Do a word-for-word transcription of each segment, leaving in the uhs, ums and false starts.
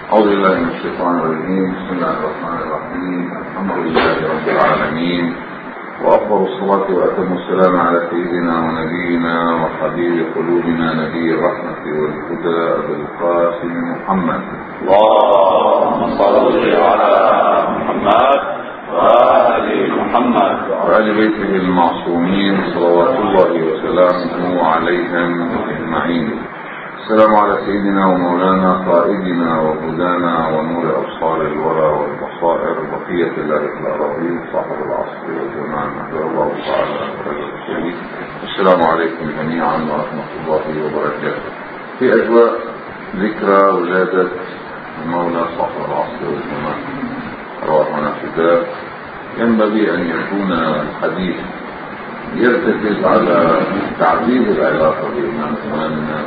أعوذ بالله من الشيطان الرجيم. بسم الله الرحمن الرحيم. الحمد لله رب العالمين، وأفضل الصلاة وأتم السلام على سيدنا ونبينا وحبيب قلوبنا نبي الرحمة والهدى أبي القاسم محمد. اللهم صل على محمد وآل محمد وآل بيته المعصومين صلوات الله وسلامه عليهم أجمعين. السلام على سيدنا ومولانا قائدنا وهدانا ونور أبصار الورى والبصائر بقية الله الأراضين صاحب العصر والزمان أحمد الله تعالى الشريف. السلام عليكم جميعا ورحمة الله وبركاته. في أجواء ذكرى ولادة المولى صاحب العصر والزمان روحنا فداء، ينبغي أن يكون الحديث يرتكز على تعزيز العلاقة بإمام زماننا،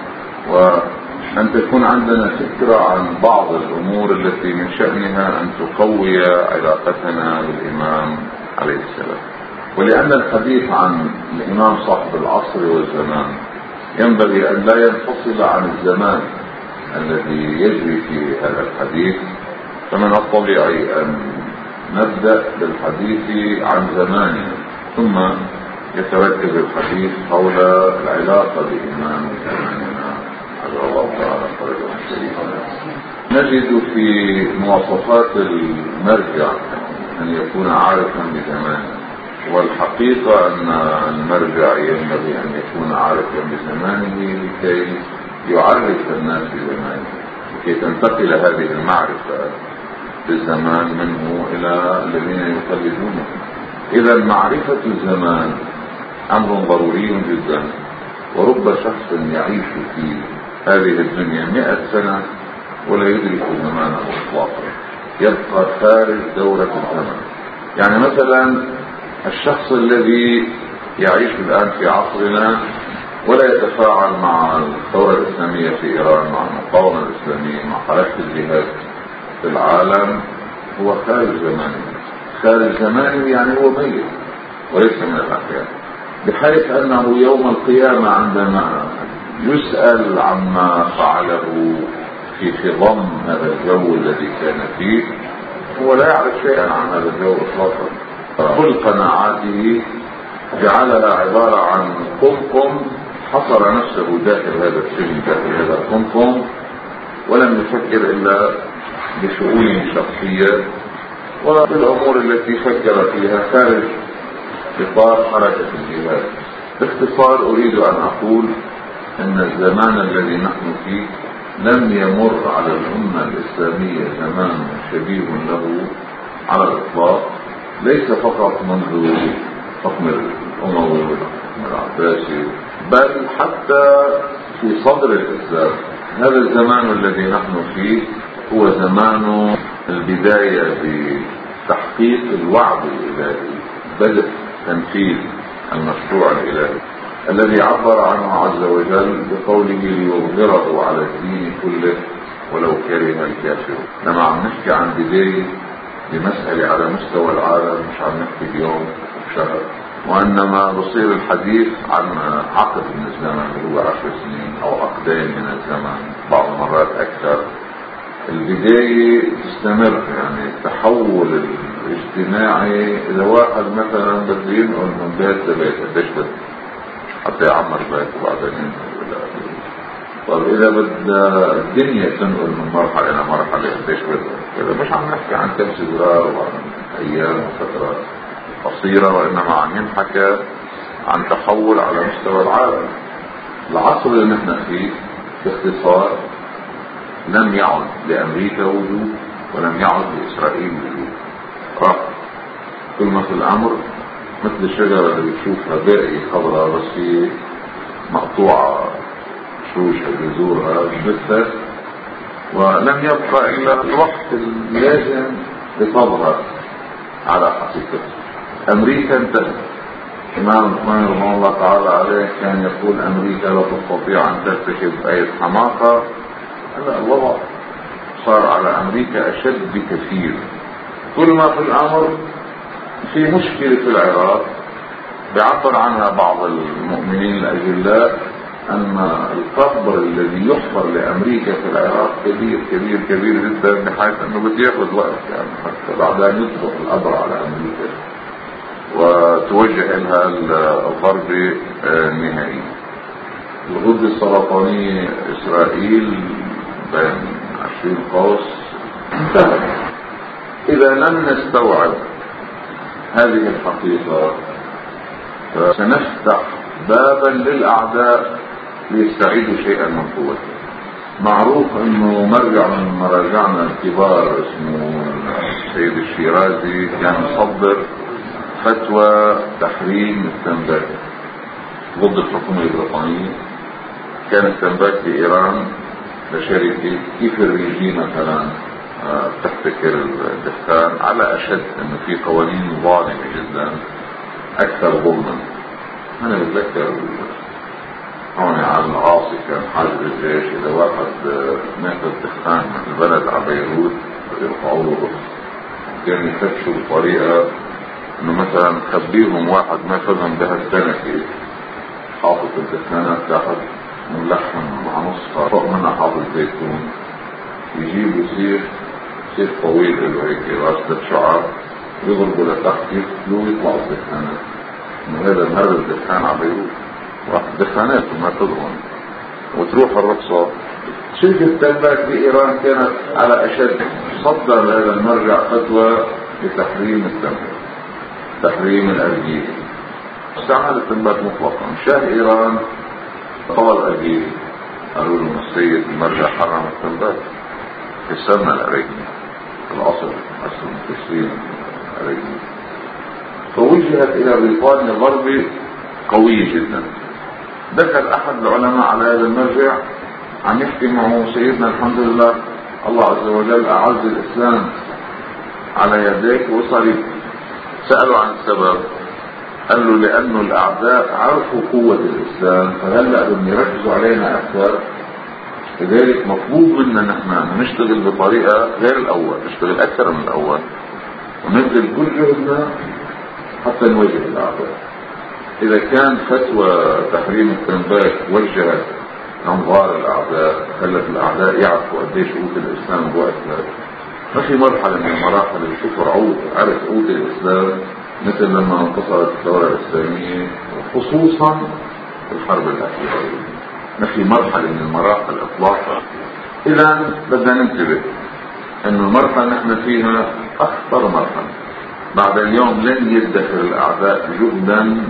وأن تكون عندنا فكرة عن بعض الأمور التي من شأنها أن تقوي علاقتنا بالإمام عليه السلام. ولأن الحديث عن الإمام صاحب العصر والزمان ينبغي أن لا ينفصل عن الزمان الذي يجري في هذا الحديث، فمن الطبيعي أن نبدأ بالحديث عن زماننا ثم يتركز الحديث حول العلاقة بإمام زماننا عز الله تعالى فرجه الشريف. نجد في مواصفات المرجع أن يكون عارفا بزمانه، والحقيقة أن المرجع ينبغي أن يكون عارفا بزمانه لكي يعرف الناس بزمانه، لكي تنتقل هذه المعرفة بالزمان منه إلى الذين يقلدونه. إذا معرفة الزمان أمر ضروري جدا، ورب شخص يعيش في هذه الدنيا مئة سنة ولا يدرك زمانه إطلاقا، يبقى خارج دورة الزمن. يعني مثلا الشخص الذي يعيش الآن في عصرنا ولا يتفاعل مع الثورة الإسلامية في إيران، مع المقاومة الإسلامية، مع حركة الجهاد في العالم، هو خارج زمانه. خارج زمانه يعني هو ميت وليس من الأحياء، بحيث أنه يوم القيامة عندما يسأل عما فعله في خضم هذا الجو الذي كان فيه، هو لا يعرف شيئا عن هذا الجو إطلاقا. كل قناعاته جعلها عبارة عن قمقم حصر نفسه داخل هذا السجن، داخل هذا القمقم، ولم يفكر إلا بشؤونه الشخصية وبالأمور التي فكر فيها خارج إطار حركة الجهاد. باختصار أريد أن أقول أن الزمان الذي نحن فيه لم يمر على الأمة الإسلامية زمان شبيه له على الإطلاق، ليس فقط منذ حكم الأموي والحكم العباسي، بل حتى في صدر الإسلام. هذا الزمان الذي نحن فيه هو زمان البداية بتحقيق الوعد الإلهي، بدء تنفيذ المشروع الإلهي الذي عبر عنه عز وجل بقوله ليظهره على الدين كله ولو كره الكافرون. لما عم نحكي عن بداية بمسألة على مستوى العالم، مش عم نحكي بيوم وشهر، وإنما بصير الحديث عن عقد من الزمن اللي هو عشر سنين أو عقدين من الزمن، بعض المرات أكثر. البداية تستمر، يعني التحول الاجتماعي. إذا واحد مثلا بده ينقل من بيت لبيت قديش بده حتى يعمر بيت وبعدين ينقل؟ طيب إذا بدها الدنيا تنقل من مرحلة إلى مرحلة قديش بده؟ إذا مش عم نحكي عن كم سنة وعن أيام وفترات قصيرة، وإنما عم ينحكى عن تحول على مستوى العالم. العصر اللي نحن فيه باختصار لم يعد لأمريكا وجود ولم يعد لإسرائيل وجود، راح كل ما في الأمر مثل الشجرة اللي بتشوفها باقي خضراء بس هي مقطوعة شوشها بذورها بثت، ولم يبقى إلا الوقت اللازم لتظهر على حقيقتها. أمريكا انتهت. إمام عثمان رحمه الله تعالى عليه كان يقول أمريكا لا تستطيع أن ترتكب أي حماقة. هذا الوضع صار على أمريكا أشد بكثير. كل ما في الأمر في مشكلة في العراق بيعبر عنها بعض المؤمنين الأجلاء أن القبر الذي يحفر لأمريكا في العراق كبير كبير كبير جدا، بحيث أنه بده ياخذ وقت يعني حتى بعدها يطبق القبر على أمريكا وتوجه لها الضربة النهائية. الغدة السرطانية إسرائيل بين عشرين قوس انتهت. إذا لم نستوعب هذه الحقيقة فسنفتح بابا للأعداء ليستعيدوا شيئا من قوته. معروف انه مرجع من مراجعنا الكبار اسمه السيد الشيرازي كان يصدر فتوى تحريم التنباك ضد الحكومة البريطانية. كان التنباك في ايران لشركة كيف الريجي مثلا تحتكر الدخان على اشد، انه في قوانين ظالمة جدا اكثر ظلما. انا بتذكر هون على العاصي كان حاجز الجيش اذا واحد ناخذ دخان من البلد على بيروت يرفعوا له رخص. كان يفتشوا بطريقه انه مثلا خبيهم واحد ماخذهم بهالسنه حاطط الدخانات تحت ملحم مع نصها فوق منها حاطط زيتون، يجيبوا سيف سيف طويل له هيك راسه شعر يضربوا لتحت يقتلوا ويطلعوا الدخانات. انه هذا هذا الدخان على بيروت واحد دخانات وما تضرب وتروح الرقصة. شركة التنباك بإيران كانت على أشد، صدر هذا المرجع فتوى بتحريم التنباك، تحريم الأرجيل. استعمل التنباك مطلقا. شاه إيران طلب الأرجيل، قالوا له السيد المرجع حرم التنباك، كسرنا الأرجيل الأصل أصل تسليم الأرجيل. فوجهت إلى بريطانيا ضربة قوية جدا. دخل احد العلماء على هذا المرجع عم يحكي معه سيدنا الحمد لله الله عز وجل اعز الاسلام على يديك، وصار سألوا عن السبب. قال له لانه الاعداء عرفوا قوة الاسلام فهلأ بدهم يركزوا علينا اكثر، لذلك مطلوب منا نحن نشتغل بطريقة غير الاول، نشتغل اكثر من الاول ونبذل كل جهدنا حتى نواجه الاعداء. إذا كان فتوى تحريم التنباك وجهت أنظار الأعداء خلت الأعداء يعرفوا قديش قوة الإسلام بوقتها، ما في مرحلة من المراحل الكفر عود عرف قوة الإسلام مثل لما انتصرت الثورة الإسلامية خصوصا في الحرب الأخيرة. ما في مرحلة من المراحل إطلاقا. إذا بدنا ننتبه أن المرحلة نحن فيها أخطر مرحلة. بعد اليوم لن يدخر الأعداء جهدا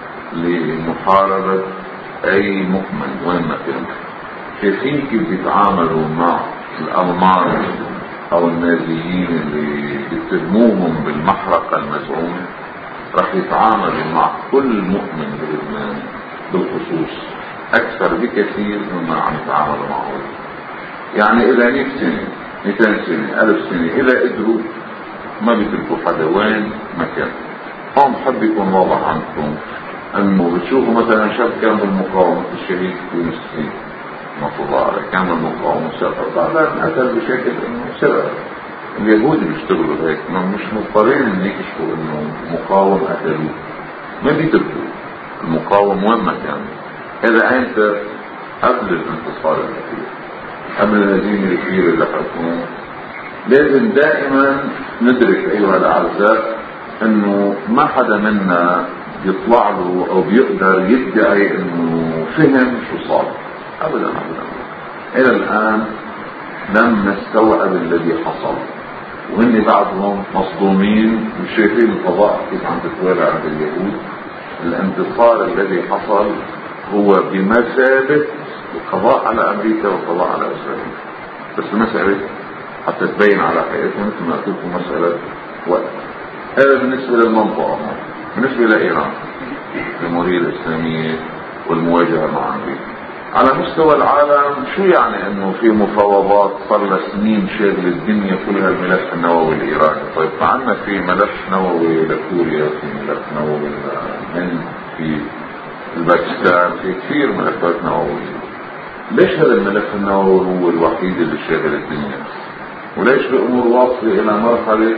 لمحاربة أي مؤمن وين ما كان. شايفين كيف بيتعاملوا مع الألمان أو النازيين اللي بيتهموهم بالمحرقة المزعومة، راح يتعاملوا مع كل مؤمن بلبنان بالخصوص أكثر بكثير مما عم يتعاملوا معه. يعني إذا مئة سنة مئتين سنة ألف سنة إذا قدروا ما بيتركوا حدا وين ما كان. هم بحب يكون واضح عندكم انه بتشوفوا مثلا شاب كان بالمقاومة الشهيد يونس الدين رحمه الله عليه، كان بالمقاومة سافر بعدين قتل بشكل انه سرق. اليهود بيشتغلوا هيك، مش مضطرين ان يكشفوا انه مقاوم قتلوه، ما بيتركوا المقاوم وين ما كان. هذا انت قبل الانتصار الاخير، قبل الهزيمة الكبيرة اللي حكموه. لازم دائما ندرك ايها الاعزاء انه ما حدا منا يطلع له او بيقدر يدعي انه فهم شو صار ابدا ابدا. الى الان لم نستوعب الذي حصل، وهن بعضهم مصدومين وشايفين القضاء كيف عم تتوالى عند اليهود. الانتصار الذي حصل هو بمثابة القضاء على امريكا والقضاء على اسرائيل، بس المسألة حتى تبين على حقيقتها مثل ما قلت لكم مسألة وقت. هذا بالنسبة للمنطقة. بالنسبة لإيران الجمهورية الإسلامية والمواجهة مع أمريكا على مستوى العالم، شو يعني انه في مفاوضات صار لها سنين شاغل الدنيا كلها الملف النووي الإيراني؟ طيب عندنا في ملف نووي لكوريا، في ملف نووي للهند، في الباكستان، في كثير ملفات نووية. ليش هذا الملف النووي هو الوحيد اللي شاغل الدنيا؟ وليش الأمور واصلة إلى مرحلة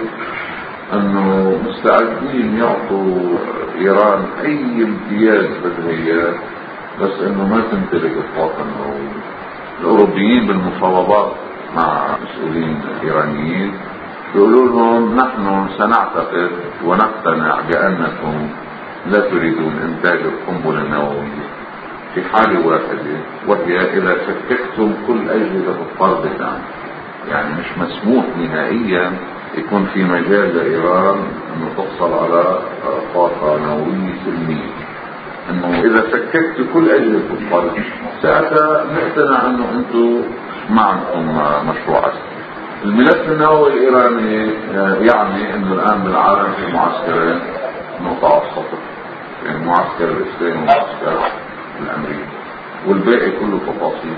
انه مستعدين يعطوا ايران اي امتياز بدها اياه بس انه ما تمتلك الطاقة النووية. الاوروبيين بالمفاوضات مع مسؤولين ايرانيين يقولوا لهم نحن سنعتقد ونقتنع بانكم لا تريدون انتاج القنبلة النووية في حالة واحدة، وهي اذا فككتم كل اجهزة الطرد الان. يعني مش مسموح نهائيا يكون في مجال لإيران انه تحصل على طاقة نووية سلمية، انه اذا فككت كل اجهزة الطرد ساعتها نقتنع انه انتم ما عندكم مشروع عسكري. الملف النووي الايراني يعني انه الان بالعالم في معسكرين نقطة على السطح، يعني المعسكر الاسلامي والمعسكر الامريكي، والباقي كله تفاصيل.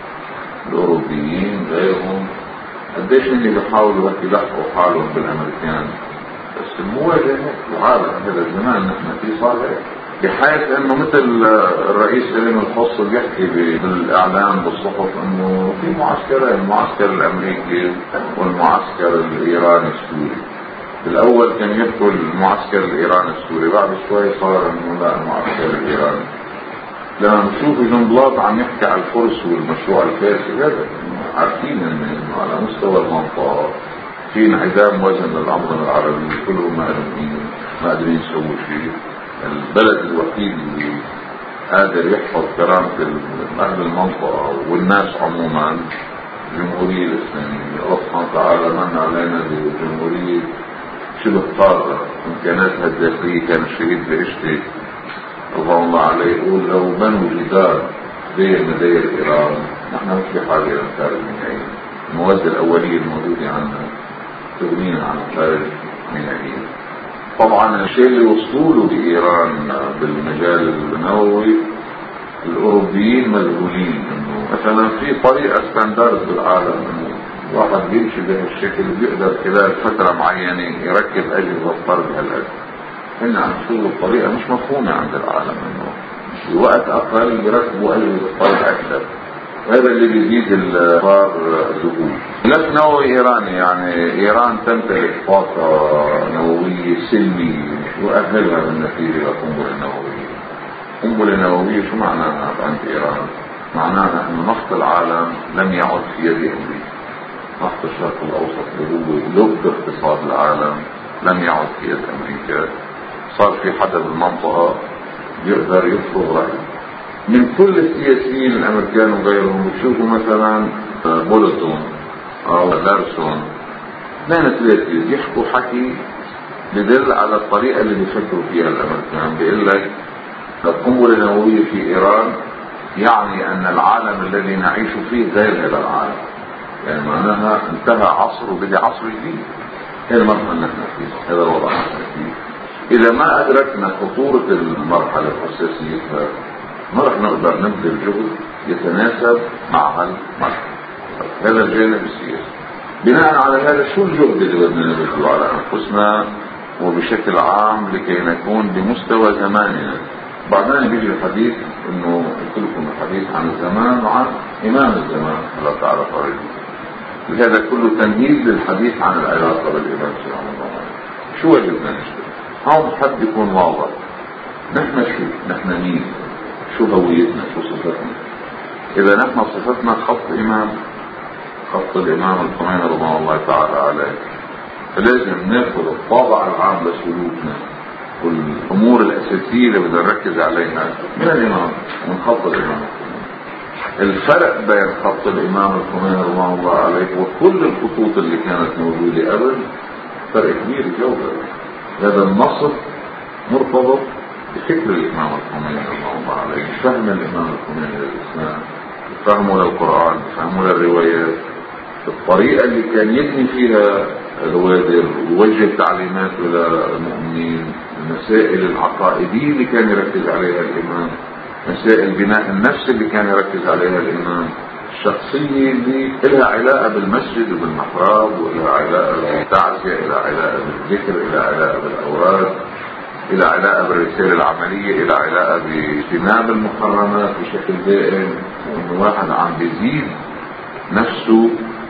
الاوروبيين غيرهم قديش اللي بيحاولوا هيك يلحقوا حالهم بالامريكان، بس المواجهة العالم هذا الزمان نحن فيه صار هيك، بحيث انه مثل الرئيس سليم الخص بيحكي بالاعلام بالصحف انه في معسكرين، المعسكر الامريكي والمعسكر الايراني السوري. الاول كان يحكوا المعسكر الايراني السوري، بعد شوي صار انه لا المعسكر الايراني. لما نشوف جنبلاط عم يحكي على الفرس والمشروع الفارسي، هذا عارفين انه على مستوى المنطقة في انعدام وزن للأنظمة العربية، كلهم ما قادرين ما قادرين يسووا شيء. البلد الوحيد اللي قادر يحفظ كرامة أهل المنطقة والناس عموما الجمهورية الإسلامية. الله سبحانه وتعالى من علينا بجمهورية شبه قادرة، إمكاناتها الداخلية. كان الشهيد بإشتي رضي الله عليه يقول لو بنوا جدار زي مداير إيران نحن مش بحاجة إلى الخارج نهائيا. المواد الأولية الموجودة عندنا تغنينا عن الخارج نهائيا. طبعا الشيء اللي وصلوا له بإيران بالمجال النووي الأوروبيين مذهولين، إنه مثلا في طريقة ستاندرد بالعالم إنه واحد بيمشي بهالشكل بيقدر خلال فترة معينة يركب أجهزة طرد هالقد. هن عم يشتغلوا بطريقة مش مفهومة عند العالم، إنه بوقت أقل يركبوا أجهزة طرد أكثر. هذا اللي بيزيد الفار ذهول. ملف نووي ايراني، يعني ايران تمتلك طاقة نووية سلمية يؤهلها بالنتيجة لقنبلة نووية. قنبلة نووية شو معناها عند ايران؟ معناها انه نفط العالم لم يعد في يد امريكا. نفط الشرق الاوسط اللي هو لب اقتصاد العالم لم يعد في يد امريكا. صار في حدا بالمنطقة يقدر يفرض رأيه. من كل السياسيين الامريكان وغيرهم بتشوفوا مثلا بولتون او لارسون اثنين ثلاثة يحكوا حكي بدل على الطريقة اللي بيفكروا فيها الامريكان. بيقول لك القنبلة النووية في ايران يعني ان العالم الذي نعيش فيه غير هذا العالم، يعني معناها انتهى عصر وبدأ عصر جديد. هذا المرحلة اللي نحن فيه، هذا الوضع اللي نحن فيه. اذا ما ادركنا خطورة المرحلة وحساسيتها ما رح نقدر نبذل جهد يتناسب مع هالمرحلة. هذا الجانب السياسي. بناء على هذا شو الجهد اللي بدنا نبذله على انفسنا وبشكل عام لكي نكون بمستوى زماننا؟ بعدين بيجي الحديث انه قلت لكم الحديث عن الزمان وعن امام الزمان الله تعالى فريده. لهذا كله تمهيد للحديث عن العلاقة بالامام سبحانه وتعالى. شو واجبنا نشتغل؟ هون حد يكون واضح. نحن شو؟ نحن مين؟ شو هويتنا؟ شو صفتنا؟ اذا نحن صفتنا خط امام، خط الامام الخميني رضي الله تعالى عليه، فلازم ناخذ الطابع العام لسلوكنا والامور الاساسيه اللي بدنا نركز عليها من الامام، من خط الامام الخميني. الفرق بين خط الامام الخميني رضي الله عليه وكل الخطوط اللي كانت موجوده قبل فرق كبير جوهري. هذا النصف مرتبط بفكر الامام الخميني رضي الله عليه، فهم الامام الخميني للاسلام، فهمه للقران، فهمه للروايات، الطريقه اللي كان يبني فيها الوادر ويوجه تعليماته للمؤمنين، المسائل العقائديه اللي كان يركز عليها الامام، مسائل بناء النفس اللي كان يركز عليها الامام، الشخصيه اللي لها علاقه بالمسجد وبالمحراب ولها علاقه بالتعزيه، لها علاقه بالذكر، لها علاقه بالاوراد، إلى علاقة بالرسالة العملية، إلى علاقة باجتناب المحرمات بشكل دائم، وإنه واحد عم بيزيد نفسه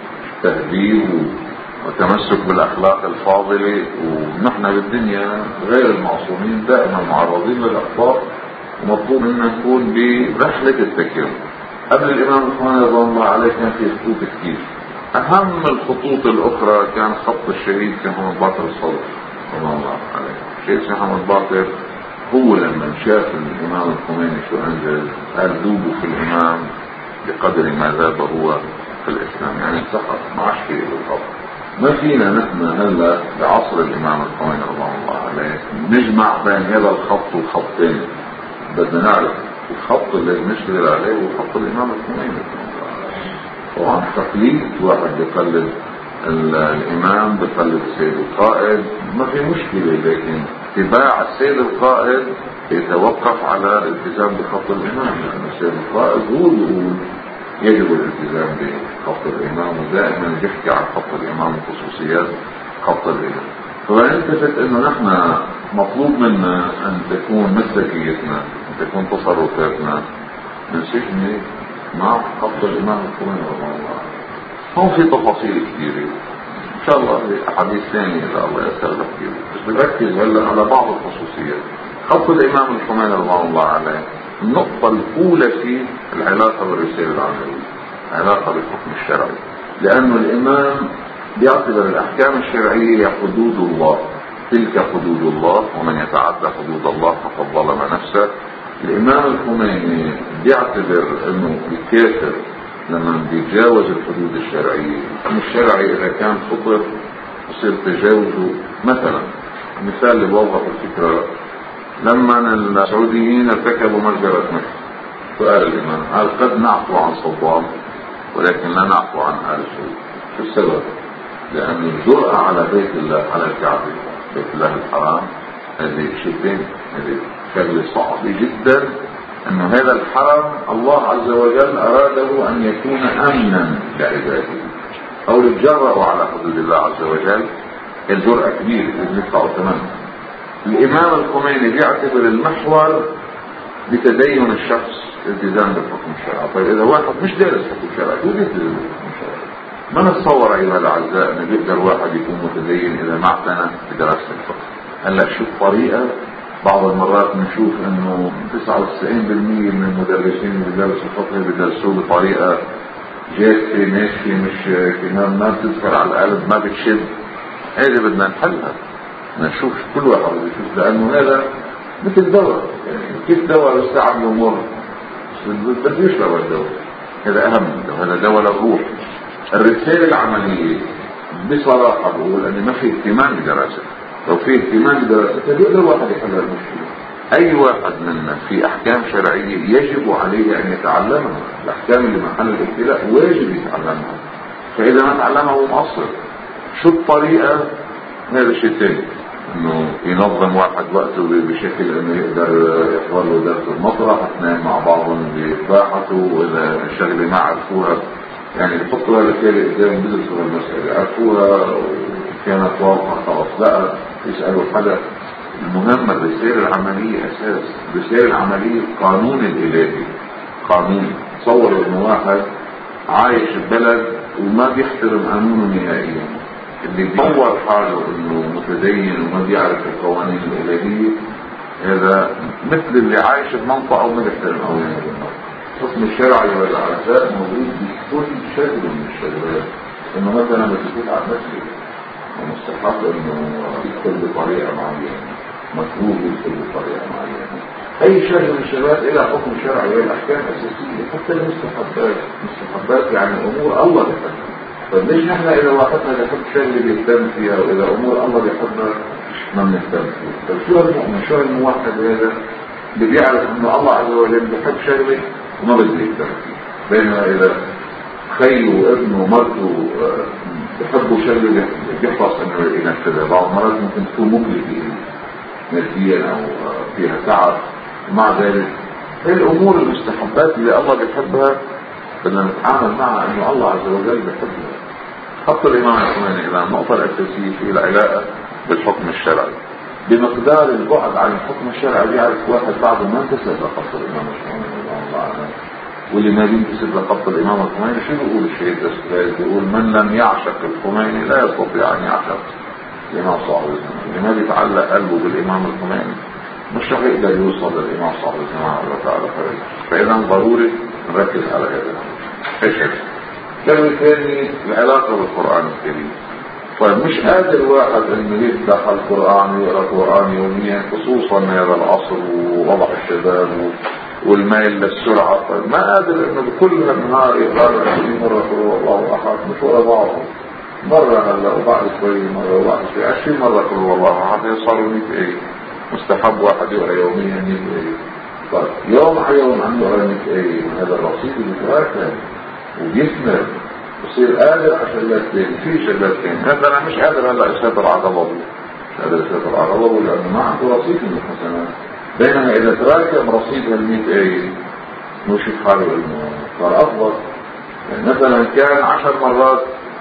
تهذيب وتمسك بالأخلاق الفاضلة. ونحن بالدنيا غير المعصومين دائما معرضين للأخطاء مطلوب منا نكون برحلة التكريم. قبل الإمام الخميني رضي الله عليه كان في خطوط كثير. أهم الخطوط الأخرى كان خط الشهيد سيد محمد باقر الصدر رضي الله عليه. الشهيد سيد محمد باقر هو لما شاف الإمام الخميني شو أنزل قال ذوبوا في الإمام بقدر ما ذاب هو في الإسلام، يعني انسحب ما عادش فيه بالخط. ما فينا نحن هلا بعصر الإمام الخميني رضي الله عليه نجمع بين هذا الخط والخطين. بدنا نعرف الخط اللي نشتغل عليه هو خط الإمام الخميني. طبعا تقليد واحد بيقلد الإمام بيقلد السيد القائد ما في مشكلة، لكن اتباع السيد القائد يتوقف على الالتزام بخط الإمام، لأن السيد القائد هو يقول يجب الالتزام بخط الإمام، ودائما يحكي عن خط الإمام وخصوصيات خط الإمام. فنلتفت انه نحن مطلوب منا ان تكون مسلكيتنا، ان تكون تصرفاتنا منسجمة مع خط الإمام الخميني رضي الله عنه. هون في تفاصيل كثيرة ان شاء الله في احاديث ثانية اذا الله يسر كثير، بس بنركز هلا على بعض الخصوصيات. خط الإمام الخميني رضي الله عليه النقطة الأولى فيه العلاقة بالرسالة العملية، علاقة بالحكم الشرعي، لأنه الإمام بيعتبر الأحكام الشرعية حدود الله، تلك حدود الله ومن يتعدى حدود الله فقد ظلم نفسه. الإمام الخميني بيعتبر أنه الكافر لما بيتجاوز الحدود الشرعية، الحكم الشرعي إذا كان خطر يصير تجاوزه. مثلا المثال اللي بوضح الفكرة، لما السعوديين ارتكبوا مجزرة مكة سؤال الإمام قال قد نعفو عن صدام ولكن لا نعفو عن آل سعود. شو السبب؟ لأن الجرأة على بيت الله، على الكعبة بيت الله الحرام، هذه شيئين، هذه شغلة صعبة جدا. أنه هذا الحرم الله عز وجل أراده أن يكون أمنا لعباده، أو يتجرأوا على حدود الله عز وجل. الجرأة كبيرة وبندفعوا ثمن. الإمام الخميني بيعتبر المحور بتدين الشخص التزام بالحكم الشرعي. طيب إذا واحد مش دارس حكم شرعي شو بيلتزم بالحكم الشرعي؟ ما نتصور أيها الأعزاء أن بيقدر واحد يكون متدين إذا ما اعتنى بدراسة الفقه. هلا شو الطريقة؟ بعض المرات نشوف انه تسعة وتسعين بالمئة من المدرسين اللي بيدرسوا الفقه بيدرسوه بطريقة جافة ماشية، مش كمان ما بتذكر على القلب ما بتشد. هذه بدنا نحلها، بدنا نشوف كل واحد بيشوف، لأنه هذا مثل دواء، يعني كيف دواء يستعمل مر بده يشرب الدواء، هذا أهم من دواء، هذا دواء للروح. الرسالة العملية بصراحة بقول أن ما في اهتمام بدراسة، لو في اهتمام بدراستها بيقدر واحد يحل المشكلة. أي واحد منا في أحكام شرعية يجب عليه أن يتعلمها، الأحكام اللي محل الابتلاء واجب يتعلمها، فإذا ما تعلمها هو مقصر. شو الطريقة؟ هذا شيء ثاني، إنه ينظم واحد وقته بشكل إنه يقدر يحضر له درس المطرح، اثنين مع بعضهم بإصلاحته، وإذا الشغلة ما عرفوها يعني يحطوا رسالة قدام بيدرسوا المسألة يعرفوها كانت واضحة خلاص لا يسألوا حدا. المهم الرسالة العملية أساس. الرسالة العملية القانون الإلهي، قانون. تصور إنه واحد عايش البلد وما بيحترم قانونه نهائيا، اللي بيصور حاله إنه متدين وما بيعرف القوانين الإلهية، هذا مثل اللي عايش بمنطقة وما بيحترم قوانين المنطقة. الحكم الشرعي والعزاء موجود بكل شكل من الشغلات. إنه مثلا بتكون على المسجد ومستحق انه يدخل بطريقة معينة، مكروه يدخل بطريقة معينة. اي شيء من الشغلات الى حكم شرعي والاحكام اساسية، حتى المستحبات. المستحبات يعني امور الله بيحبها. طيب ليش نحن اذا واحدنا بيحب شيء اللي بيهتم فيها، واذا امور الله بيحبها ما بنهتم فيها؟ طيب شو المؤمن، شو الموحد هذا اللي بيعرف انه الله عز وجل بيحب شيء وما بده يهتم فيه؟ بينما اذا خيه وابنه ومرته بحبوا شغله بيحرص انه ينفذها. بعض المرات ممكن تكون مكلفة ماديا او فيها تعب، ومع ذلك هي الامور المستحبات اللي الله بيحبها بدنا نتعامل معها انه الله عز وجل بيحبها. خط الامام الخميني اذا النقطة الاساسية في العلاقة بالحكم الشرعي بمقدار البعد عن الحكم الشرعي. بيعرف واحد بعده ما انتسب لخط الامام الخميني رضي الله عنه، واللي ما بينتسب لخط الامام الخميني شو بيقول الشيخ الأستاذ؟ بيقول من لم يعشق الخميني لا يستطيع ان يعشق الامام صاحب الزمان. اللي ما بيتعلق قلبه بالامام الخميني مش رح يقدر يوصل للإمام صاحب الجماعة الله تعالى فريق. فإذا ضروري نركز على هذا. ايش هذا؟ كلمة ثانية العلاقة بالقرآن الكريم. طيب مش قادر واحد انه يفتح القرآن ويقرأ القرآن يوميا، خصوصا هذا العصر ووضع الشباب والميل للسرعة. طيب ما قادر انه بكل النهار يقرأ عشرين مرة قل هو الله احد، مش ورا بعضه، مرة هلا وبعد شوي مرة وبعد شوي عشرين مرة قل هو الله احد، صاروا مية ايه. مستحب واحد يقرأ يوميا مية ايه. طيب يوم على يوم عنده يقرأ مية ايه، هذا الرصيد المتراكم وبيثمر بصير قادر على شغلتين في شغلتين. هذا انا مش قادر هلا يسيطر على غضبه، مش قادر يسيطر على غضبه لانه ما عنده رصيد من الحسنات. بينما اذا تراكم رصيد هالمية ايه نوشف حاله انه صار افضل. يعني مثلا كان عشر مرات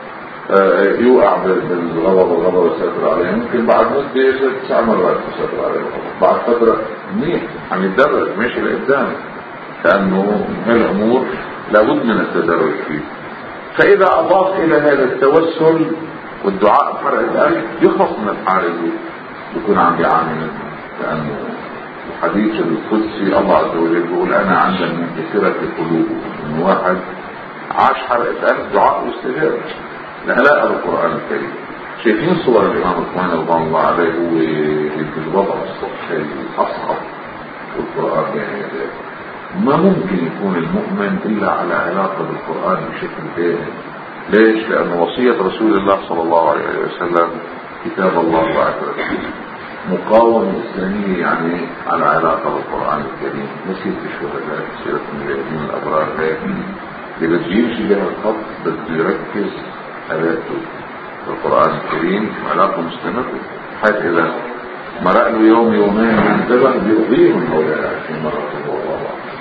يوقع بالغضب والغضب يسيطر عليه، ممكن بعد مدة يصير تسع مرات يسيطر عليه الغضب، بعد فترة منيح عم يتدرج ماشي لقدام، لانه هالامور لابد من التدرج فيه. فإذا أضاف إلى هذا التوسل والدعاء فرع القلب يخلص من الحالة دي، يكون عم بيعاني منه. لأنه الحديث القدسي الله عز وجل يقول أنا عند المنكسرة قلوبهم، إن واحد عاش حرقة قلب دعاء واستجاب. العلاقة بالقرآن الكريم. شايفين صور الإمام الثاني رضوان الله عليه هو في الوضع الصحي الأصعب والقرآن بين يديه. ما ممكن يكون المؤمن إلا على علاقة بالقرآن بشكل دائم. ليش؟ لأن وصية رسول الله صلى الله عليه وسلم كتاب الله وآخرته. مقاومة إسلامية يعني على علاقة بالقرآن الكريم. مسيرة الشهداء، مسيرة المجاهدين الأبرار، لكن اللي بتجيبش بها الخط بده يركز حياته بالقرآن الكريم علاقة مستمرة، حيث إذا مرق له يوم يومين منتبه بيقضيهم هؤلاء عشرين مرة الله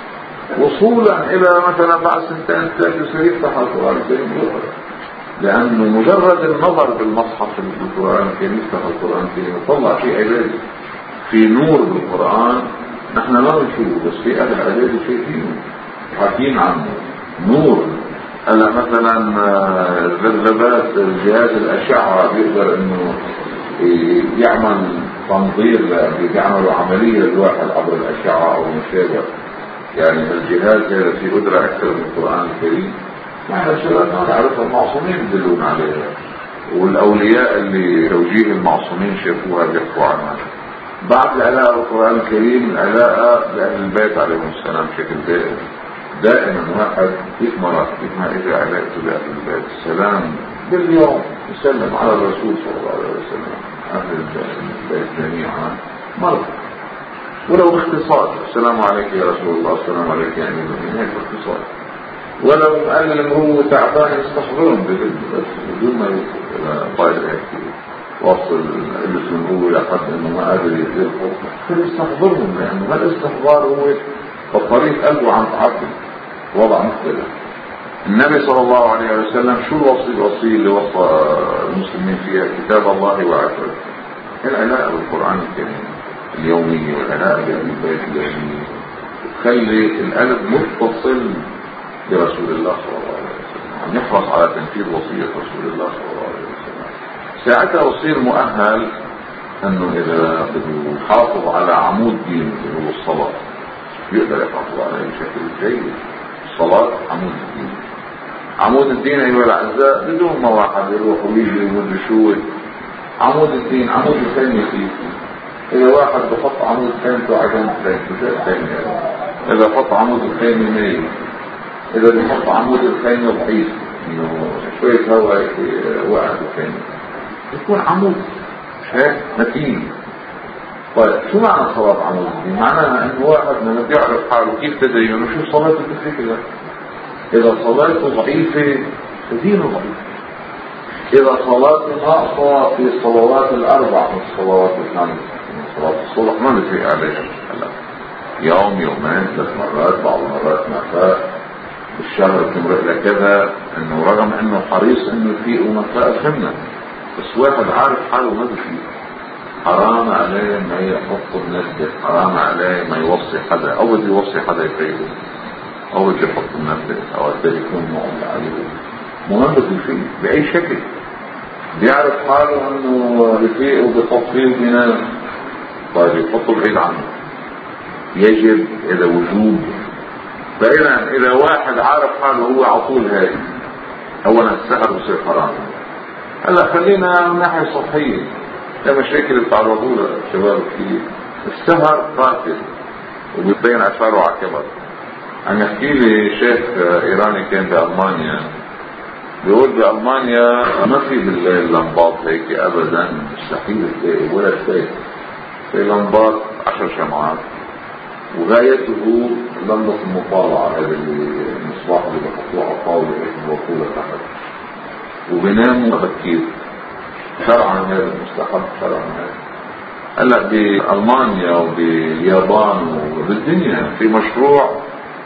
وصولا الى مثلا بعد سنتين ثلاثة يصير يفتح القرآن الكريم يقرأ. لانه مجرد النظر بالمصحف القرآن الكريم يفتح القرآن الكريم يطلع فيه عبادة، في نور بالقرآن نحن ما بنشوفه، بس في اهل العبادة شايفينه حاكين عنه نور. هلا مثلا ذبذبات جهاز الاشعة بيقدر انه يعمل تنظير، بيعملوا عملية الواحد عبر الاشعة او مشابه. يعني الجهاز هذا في قدرة أكثر من القرآن الكريم. نحن شباب ما نعرفها، المعصومين يدلون عليها، والأولياء اللي توجيه المعصومين شافوها بيحكوا عنها. بعد العلاقة بالقرآن الكريم العلاقة بأهل البيت عليهم السلام بشكل دائم. دائما واحد كيف مرات كيف ما إجا علاقته بأهل البيت السلام باليوم يسلم على الرسول صلى الله عليه وسلم، أهل البيت جميعا مرة ولو باختصار السلام عليك يا رسول الله، السلام عليك يا امير المؤمنين، هيك باختصار. ولو قال لهم هو تعبان يستحضرهم بدون ما طاير هيك وصل اللي هو لحد انه ما قادر يطير يستحضرهم، لانه هالاستحضار هو الطريق قلبه عن تعبد وضع مختلف. النبي صلى الله عليه وسلم شو الوصي الوصي اللي وصى المسلمين فيها؟ كتاب الله وآخرته، العلاقة بالقرآن الكريم اليومية والعلاقة بالبيت اليومية تخلي القلب متصل برسول الله صلى الله عليه وسلم، عم يحرص على تنفيذ وصية رسول الله صلى الله عليه وسلم. ساعتها يصير مؤهل انه اذا بده يحافظ على عمود دين اللي هو الصلاة يقدر يحافظ عليه بشكل جيد. الصلاة عمود الدين، عمود الدين ايها الاعزاء بدون ما واحد يروح ويجي ويقول شو عمود الدين. عمود الخيمة فيه، إذا واحد بحط عمود خيمته عجم خيمته شو الخيمة يعني؟ إذا حط عمود الخيمة ميل، إذا بحط عمود الخيمة ضعيف إنه شوية هواء وقع الخيمة يكون عمود مش هيك متين. طيب شو معنى صلاة عمود الدين؟ معناها إنه واحد لما بيعرف حاله كيف تدري إنه شو صلاته بتفكر. إذا صلاته ضعيفة فدينه ضعيف. إذا صلاته ناقصة في الصلوات الأربع من الصلوات الخمس، صلاة الصبح ما نتفق عليها هلا يوم يومين ثلاث مرات، بعض المرات ما فاء بالشهر تمرق لكذا، انه رغم انه حريص انه يفيق وما فاء فهمنا، بس واحد عارف حاله ما بفيق. حرام عليه ما يحط النسبة، حرام عليه ما يوصي حدا، او بده يوصي حدا يفيده، او بده يحط النسبة، او بده يكون مؤمن عليه. مهم بده يفيق بأي شكل، بيعرف حاله انه بفيق وبيحط فيه وبينام، طيب يحطه بعيد عنه. يجب إذا وجوب. فإذا إذا واحد عارف حاله هو عطول هذه، أولا السهر بصير حرام. هلا خلينا من ناحية صحية، المشاكل اللي تعرضوا لها الشباب كثير. السهر قاتل وبيبين أثاره على الكبر. عم يحكي لي شيخ إيراني كان بألمانيا، بيقول بألمانيا ما في بالليل لمبات هيك أبدا، مستحيل تلاقي ولا شيء، في لمبات عشر شمعات، وغايته لمبة المطالعة، هذا المصباح اللي بحطوه على الطاولة هيك موصولة تحت، وبيناموا بكير. شرعا هذا مستحب شرعا هذا. هلا بألمانيا وباليابان وبالدنيا في مشروع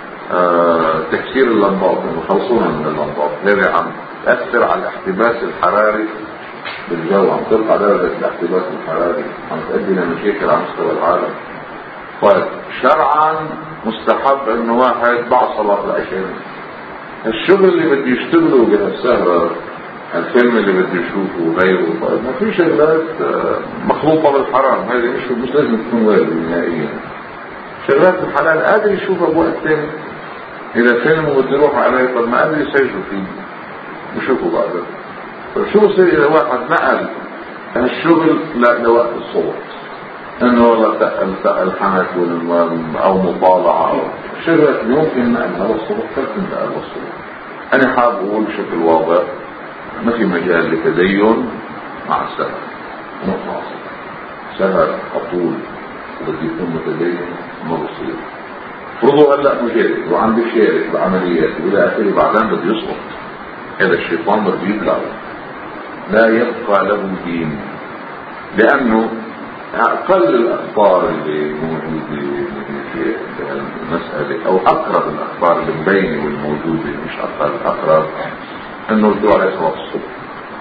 آه تكسير اللمبات، وخلصونا من اللمبات. هذا عم تأثر على الاحتباس الحراري بالجو، عم ترفع درجة الاحتباس الحراري، عم تؤدي لمشاكل على مستوى العالم. طيب شرعا مستحب انه واحد بعد صلاة العشاء الشغل اللي بده يشتغله بهالسهرة، الفيلم اللي بده يشوفه وغيره، طيب ما في شغلات مخلوطة بالحرام، هذه مش مش لازم تكون واردة نهائيا. شغلات الحلال قادر يشوفها بوقت ثاني، إذا فيلم وبده يروح عليه طب ما قادر يسجله فيه يشوفه بعده. فشو بصير إذا واحد نقل هالشغل لوقت الصبح، انه والله تقل تقل حنك او مطالعة او شغلات ممكن نقلها للصبح، فلتن نقل للصبح. انا حاب اقول بشكل واضح ما في مجال لتدين مع السهر، نقطة سهر أطول وبدي يكون متدين ما بصير. فرضوا هلا مجاهد وعنده شارك بعمليات والى اخره، بعدين بده يسقط، هذا الشيطان بده يبلعه، لا يبقى له دين. لانه اقل الاخبار اللي موجوده في المساله، او اقرب الاخبار اللي مبينه والموجوده، مش اقل اقرب، انه الرجوع على صلاه الصبح،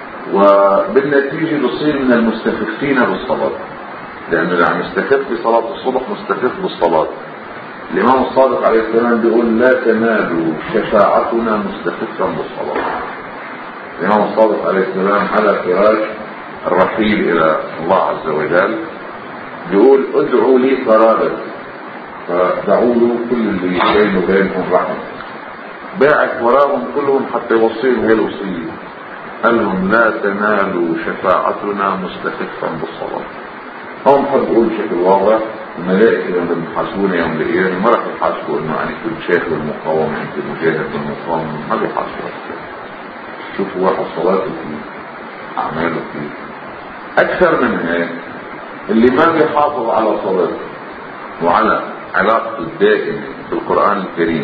وبالنتيجه بصير من المستخفين بالصلاه، لانه اللي عم يستخف بصلاه الصبح مستخف بالصلاه. الامام الصادق عليه السلام بيقول لا تنالوا شفاعتنا مستخفا بالصلاه. الامام الصادق عليه السلام على فراش الرحيل الى الله عز وجل بيقول ادعوا لي قرابة، فدعوا له كل اللي بينه وبينهم رحم، باعت وراهم كلهم حتى يوصيهم هي الوصية، قال لهم لا تنالوا شفاعتنا مستخفا بالصلاة. هم حب يقول بشكل واضح الملائكة لما بيحاسبونا يوم القيامة ما راح يحاسبوا انه يعني كنت شيخ بالمقاومة، انت مجاهد بالمقاومة، ما بيحاسبوا. شوفوا واحد صلاته فيه، اعماله فيه. اكثر من هيك اللي ما بيحافظ على صلاته وعلى علاقته الدائمة بالقرآن الكريم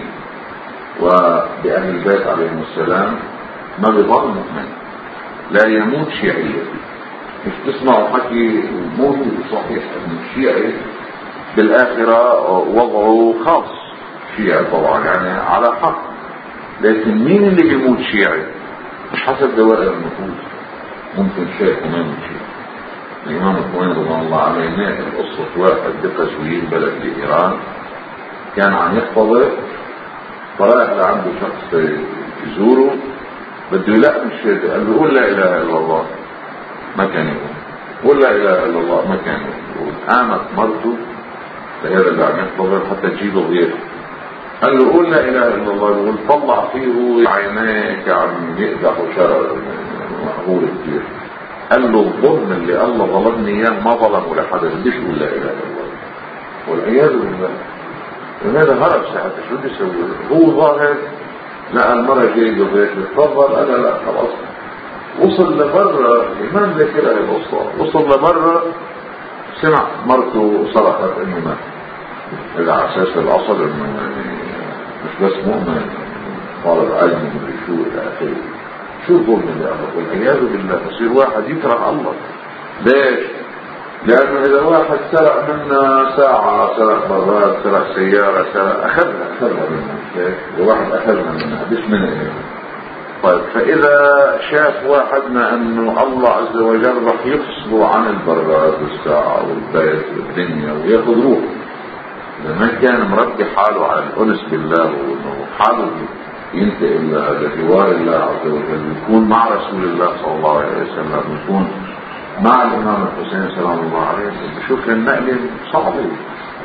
وبأهل البيت عليهم السلام ما بيظل مؤمن، لا يموت شيعيا. مش تسمعوا حكي موت صحيح ان الشيعي بالاخرة وضعه خاص، شيعي طبعا يعني على حق، لكن مين اللي بيموت شيعي؟ مش حسب دوائر النفوذ، ممكن شيخ وما يموت شيعي. الإمام الخميني رضي الله عليه ناقل قصة واحد بقزوين بلد بإيران كان عم يحتضر، طلع لعنده شخص يزوره بده يلقم الشهادة، قال له قول لا إله إلا الله، ما كان يقول قول لا إله إلا الله، ما كان يقول. قامت مرته لهذا اللي عم يحتضر حتى تجيبه غيره، قال له قول لا إله إلا الله، يقول طلع فيه عينيك عم يقدح وشرر مقبول كثير. قال له الظلم اللي الله ظلمني اياه ما ظلمه لحدا، بديش يقول لا اله الا الله، والعياذ بالله. هذا هرب ساعتها، شو بده يسوي؟ هو ظاهر لقى المرة جاي بغيت تفضل، انا لا خلاص. وصل لبرا، الامام ذاكر هاي القصة، وصل لبرا سمع مرته صرخت انه مات. هذا على اساس الاصل انه يعني مش بس مؤمن، طالب علم ومدري شو الى اخره. شو الظلم اللي الله؟ والعياذ بالله. يصير واحد يكره الله. ليش؟ لانه اذا واحد سرق منا ساعة، سرق براد، سرق سيارة، سرق اخذنا اخذنا منه، اذا واحد اخذنا منه قديش منه. طيب فاذا شاف واحدنا انه الله عز وجل رح يفصله عن البراد والساعة والبيت والدنيا وياخذ روحه، اذا ما كان مربي حاله على الانس بالله وانه حاله ينتقل لجوار الله عز وجل، يكون مع رسول الله صلى الله عليه وسلم، يكون مع الامام الحسين سلام الله عليه وسلم. شوف النقلة صعبة،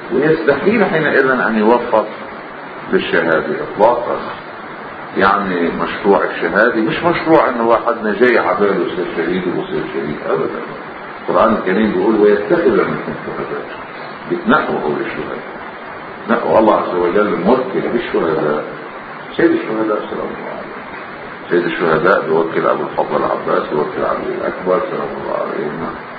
ويستحيل حينئذ أن يوفق للشهادة إطلاقا. يعني مشروع الشهادة مش مشروع أنه واحدنا جاي عباله يصير شهيد ويصير شهيد أبدا. القرآن الكريم بيقول ويتخذ منكم شهداء، بيتنقوا هو الشهداء، نقوا الله عز وجل موكل بالشهداء. سيد الشهداء سلام الله عليه، سيد الشهداء بيوكل أبو الفضل العباس، بيوكل علي الأكبر سلام الله عليه،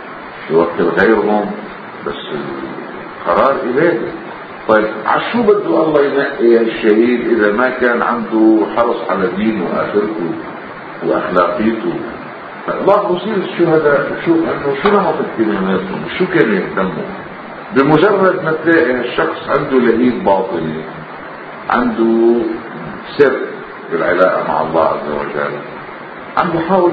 بيوكل غيرهم، بس القرار إلهي. طيب عشو بده الله ينقي الشهيد إذا ما كان عنده حرص على دينه وآخرته وأخلاقيته؟ الله بصير الشهداء شوف أنه شو نمط اهتماماتهم، شو كانوا يهتموا. بمجرد ما تلاقي الشخص عنده لهيب باطني، عنده سر بالعلاقة مع الله عز وجل، عم يحاول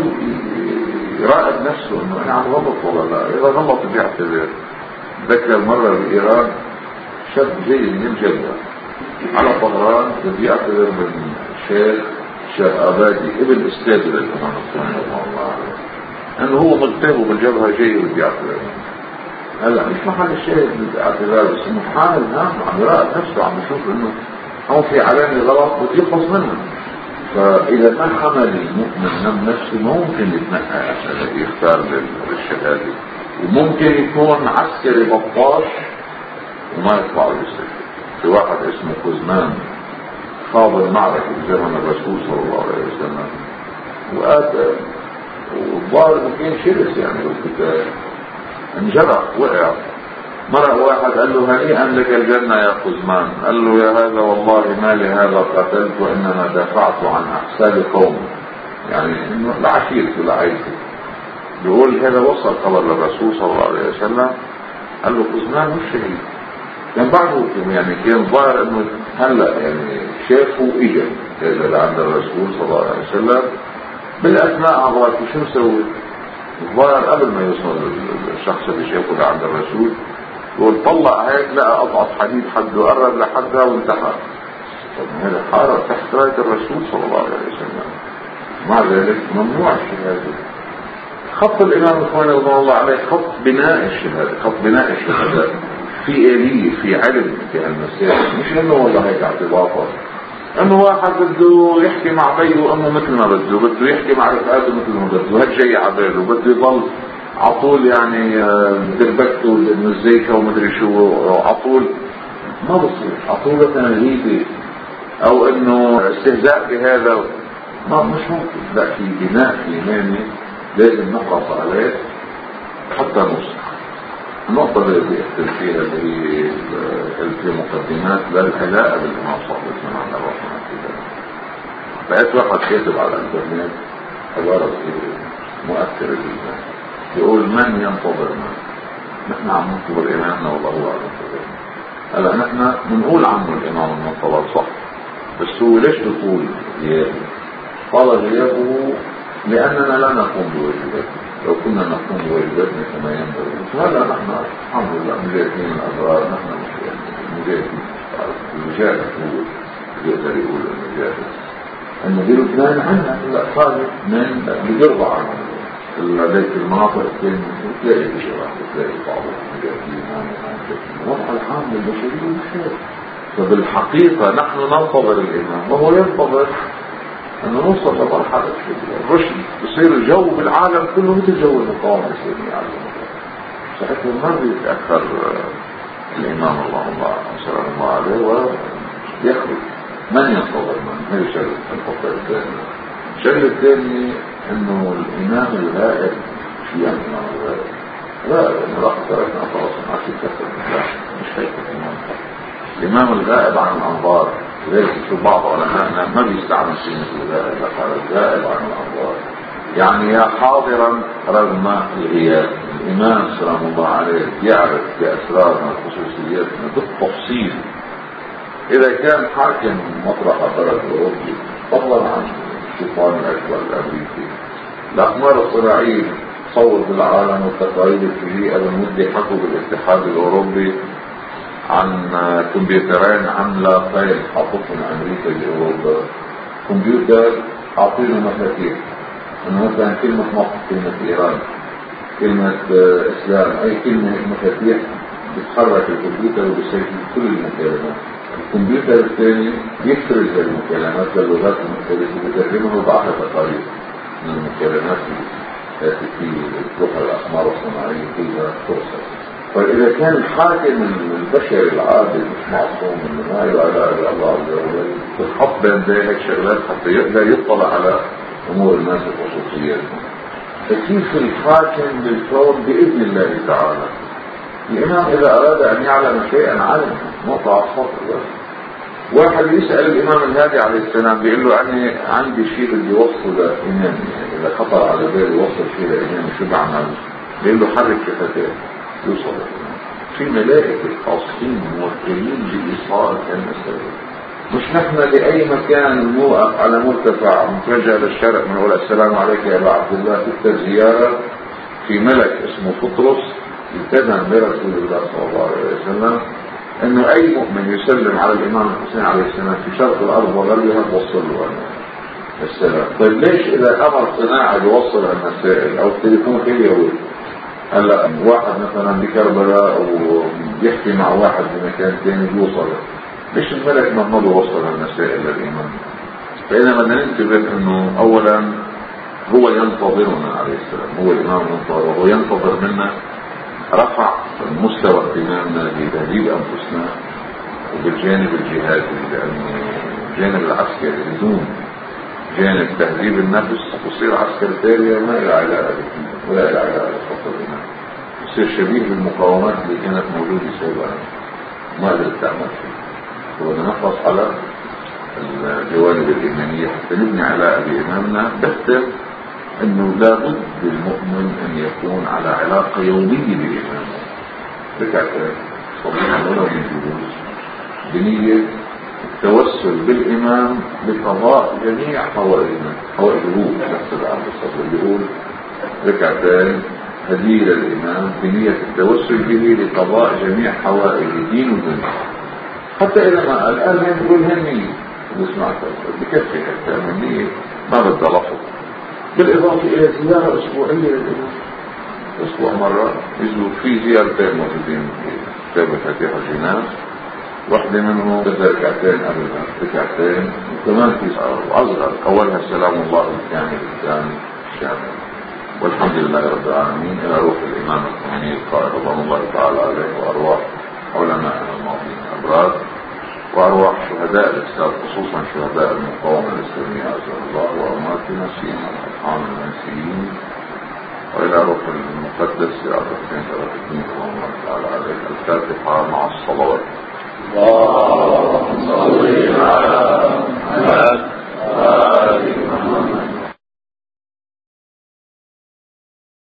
يراقب نفسه انه انا عم غلط ولا لا. اذا غلط بيعتذر. ذكر مرة بايران شاب جاي من الجبهة على طهران بده يعتذر من شيخ شيخ ابادي ابن استاذ للامام الصادق رحمه الله عليه، انه هو مغتاب بالجبهة جاي بده يعتذر. هلا مش محل الشاهد بالاعتذار، بس انه حال نعم عم يراقب نفسه، عم يشوف انه هون في علامة غلط بده يخلص منها. فإذا ما حمل المؤمن من نفسه ممكن يتنقى عشان يختار للشهادة، وممكن يكون عسكري بطاش وما يطلع يسلم. في واحد اسمه كوزمان خاض المعركة في زمن الرسول صلى الله عليه وسلم وقاتل، والظاهر كان شرس يعني بالقتال، انجرح وقع. مرة واحد قال له هنيئا لك الجنة يا قزمان، قال له يا هذا والله ما لهذا قتلت وإنما دافعت عن أحساب قوم، يعني إنه لعشيرته لعيلته. بيقول هذا وصل خبر للرسول صلى الله عليه وسلم، قال له قزمان مش شهيد. كان بعده يعني كان ظاهر إنه هلا يعني شافه إجا هذا عند الرسول صلى الله عليه وسلم بالأثناء عبرات شو مسوي. الظاهر قبل ما يوصل الشخص اللي شافه عند الرسول يقول طلع هيك لقى قطعة حديد حده قرب لحدها وانتحر. طب هذا حارة تحت راية الرسول صلى الله عليه وسلم. مع ذلك ممنوع الشهادة. خط الإمام الخواني رضي الله عليه خط بناء الشهادة، خط بناء الشهادة في آلية في علم في هالمسائل، مش انه والله هيك اعتباطا انه واحد بده يحكي مع بيه وامه مثل ما بده، بده يحكي مع رفقاته مثل ما بده، هاد جاي عباله بده يضل عطول يعني دربكته المزيكا ومدري شو عطول، ما بصير عطول مثلا غيبة او انه استهزاء بهذا، ما مش ممكن. لا، في بناء ايماني لازم نقف عليه حتى نوصل. النقطة اللي بيختلف فيها اللي هي في مقدمات للعلاقة بالإمام صلى الله عليه وسلم الرحمة الله. بقيت واحد كاتب على الانترنت عبارة مؤثرة جدا، يقول من ينتظرنا؟ نحن عم ننتظر إمامنا والله هو عم ينتظرنا. هلا نحن بنقول عنه الإمام المنتظر صح، بس هو ليش بيقول غيابه؟ قال غيابه لأننا لا نقوم بواجباتنا، لو كنا نقوم بواجباتنا كما ينبغي. فهذا نحن الحمد لله مجاهدين الأبرار، نحن مجاهدين. المجاهد هو يقدر يقول المجاهد أنه بلبنان عندنا الأطفال من بيرضى عنهم لديك المناطق الثانية تلاقي بشرة تلاقي بعض المجاهدين الوضع العام للبشرية مش هيك. فبالحقيقة نحن ننتظر الإمام وهو ينتظر أن نوصل لمرحلة الرشد، يصير الجو بالعالم كله مثل جو المقاومة الإسلامية على المطلق. ساعتها ما بيتأخر الإمام الله صلى الله عليه ويخرج. من ينتظر من؟ هي شغلة الفقر الثاني. الشغلة الثاني أنه الإمام الغائب شو يعني الإمام الغائب؟ لا، إنه راح تركنا خلاص ما عادش يتكلم. لا، مش هيك الإمام. الإمام الغائب عن الأنظار. لذلك في بعض علماءنا ما بيستعمل كلمة الغائب، قال الغائب عن الأنظار يعني يا حاضرا رغم الغياب. الإمام سلام الله عليه يعرف بأسرارنا وخصوصياتنا بالتفصيل. إذا كان حاكم مطرح بلد أوروبي فضلا عن الشيطان الأكبر الأمريكي، الأقمار الصناعية تصور بالعالم والتقاليد الفيزيائية قبل مدة حكوا بالاتحاد الأوروبي عن كمبيوترين عملاقين حاططهم أمريكا لأوروبا. كمبيوتر عاطينه مفاتيح، إنه مثلا كلمة مصر، كلمة إيران، كلمة إسلام، أي كلمة مفاتيح بيتحرك الكمبيوتر وبيسجل كل المكالمات. الكمبيوتر الثاني يفرز المكالمات للغات المختلفة ويترجمها ويبعثها تقارير من المكالمات التي تروح الأقمار الصناعية كلها فرصة. فإذا كان الحاكم البشري العادل مش معصوم انه ما له علاقة بالله عز وجل، تتحط بين ذلك شغلات حتى يقدر يطلع على أمور الناس وخصوصياتهم. فكيف الحاكم بالكون بإذن الله تعالى؟ الإمام إذا أراد أن يعلم شيئا علم نقطع السطر بس. واحد يسأل الإمام الهادي عليه السلام بيقول له أني عندي شيء بدي يوصل لإمام، يعني إذا خطر على بالي يوصل شيء لإمام شو بعمل؟ بيقول له حرك شفتيه يوصل. في ملائكة خاصين موكلين بإيصال المسائل، مش نحن لأي مكان نوقف على مرتفع متوجه للشرق نقول السلام عليك يا أبا عبد الله. في الزيارة في ملك اسمه فطرس التزم برسول الله صلى الله عليه وسلم انه اي مؤمن يسلم على الامام الحسين عليه السلام في شرق الارض وغربها توصل له السلام. طيب ليش اذا امر صناعي يوصل المسائل او التليفون خيري؟ هلا واحد مثلا بكربلاء ويحكي مع واحد بمكان ثاني بيوصل، ليش الملك ما بيوصل المسائل للامام؟ فإذا بدنا ننتبه انه اولا هو ينتظرنا عليه السلام، هو الامام المنتظر وهو ينتظر منا رفع مستوى اهتمامنا بتهذيب انفسنا وبالجانب الجهادي، لانه الجانب العسكري بدون جانب تهذيب النفس تصير عسكر تالية ما إلى علاقة ولا إلى علاقة بالخطر هنا، تصير شبيه بالمقاومات اللي كانت موجودة سابقا ما قدرت تعمل فيه. وبدنا نحرص على الجوانب الإيمانية حتى نبني علاقة بإمامنا. بختم انه لابد للمؤمن ان يكون على علاقة يومية بإمامه، ركعتين صلينا ولو من جلوس بنية التوسل بالإمام لقضاء جميع حوائجنا، حوائج الروح نفس العام الصدر يقول ركعتين هدية للإمام بنية التوسل به لقضاء جميع حوائج دين ودنيا. حتى إذا ما قال قال هن يقول هنية بسمعك بكفي حتى هنية ما بدها لفظ. بالإضافة إلى زيارة أسبوعية للإمام، أسبوع مرة يزور في زيارتين موجودين في كتاب فاتحة الجناز، واحدة منهم بدها ركعتين قبلها ركعتين، وكمان في أصغر أولها سلام الله الكامل الثاني الشامل. والحمد لله رب العالمين إلى روح الإمام الخميني القائد رضوان الله تعالى عليه وأرواح علماء الماضين الأبرار وأرواح شهداء الإسلام خصوصا شهداء المقاومة الإسلامية عزة الله وأماتنا سيما الأرحام المنسيين، وإلى روح المقدس يا عبد الحسين شرف الدين رضوان الله تعالى عليه. الفاتحة مع الصلوات. اللهم صل على محمد